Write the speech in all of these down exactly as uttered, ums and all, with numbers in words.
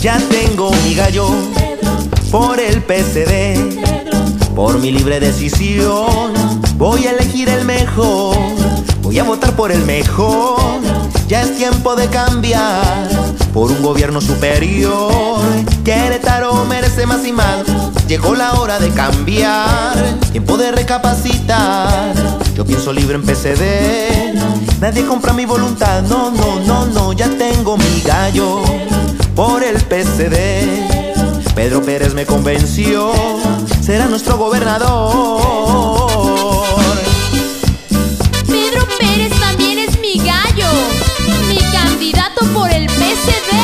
Ya tengo mi gallo por el P C D. Por mi libre decisión voy a elegir el mejor. Voy a votar por el mejor. Ya es tiempo de cambiar por un gobierno superior. Querétaro merece más y más. Llegó la hora de cambiar. Tiempo de recapacitar. Yo pienso libre en P C D. Nadie compra mi voluntad. No, no, no, no. Ya tengo mi gallo por el P C D. Pedro Pérez me convenció. Será nuestro gobernador. Pedro Pérez también es mi gallo, mi candidato por el P C D.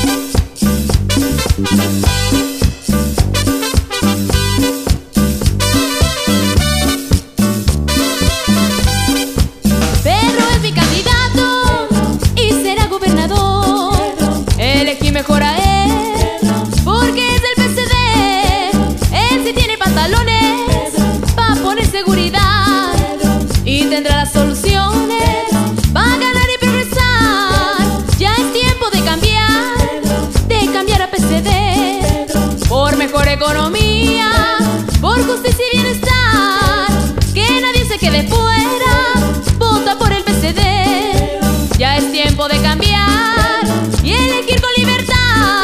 Pedro es mi candidato y será gobernador. Elegí mejor a él porque es del P C D. Él sí tiene pantalones pa' poner seguridad y tendrá las soluciones, va a ganar y progresar. Ya es tiempo de cambiar, de cambiar a P C D por mejor economía, por justicia y bienestar. Que nadie se quede fuera, vota por el P C D. Ya es tiempo de cambiar y elegir con libertad.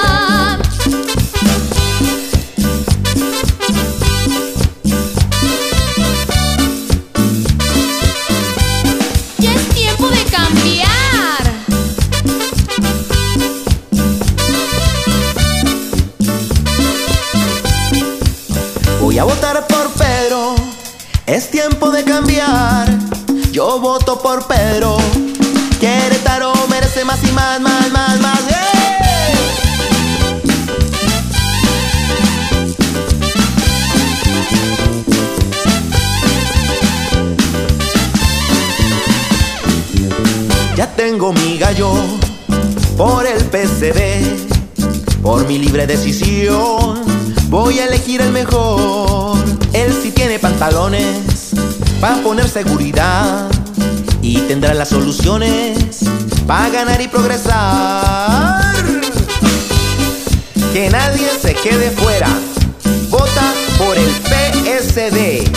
Voy a votar por Pedro, es tiempo de cambiar. Yo voto por Pedro. Querétaro merece más y más, más, más, más. ¡Eh! Ya tengo mi gallo por el P C D. Por mi libre decisión voy a elegir el mejor. Él sí tiene pantalones para poner seguridad y tendrá las soluciones para ganar y progresar. Que nadie se quede fuera. Vota por el P S D.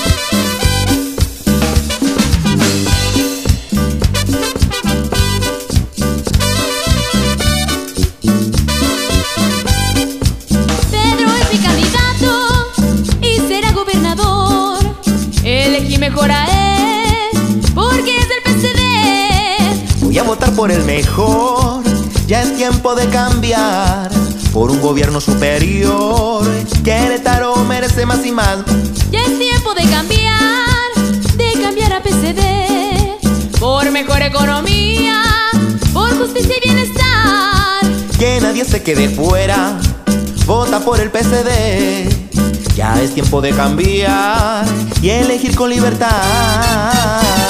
Elegí mejor a él porque es del P C D. Voy a votar por el mejor. Ya es tiempo de cambiar por un gobierno superior. Querétaro merece más y más. Ya es tiempo de cambiar, de cambiar a P C D por mejor economía, por justicia y bienestar. Que nadie se quede fuera. Vota por el P C D. Ya es tiempo de cambiar y elegir con libertad.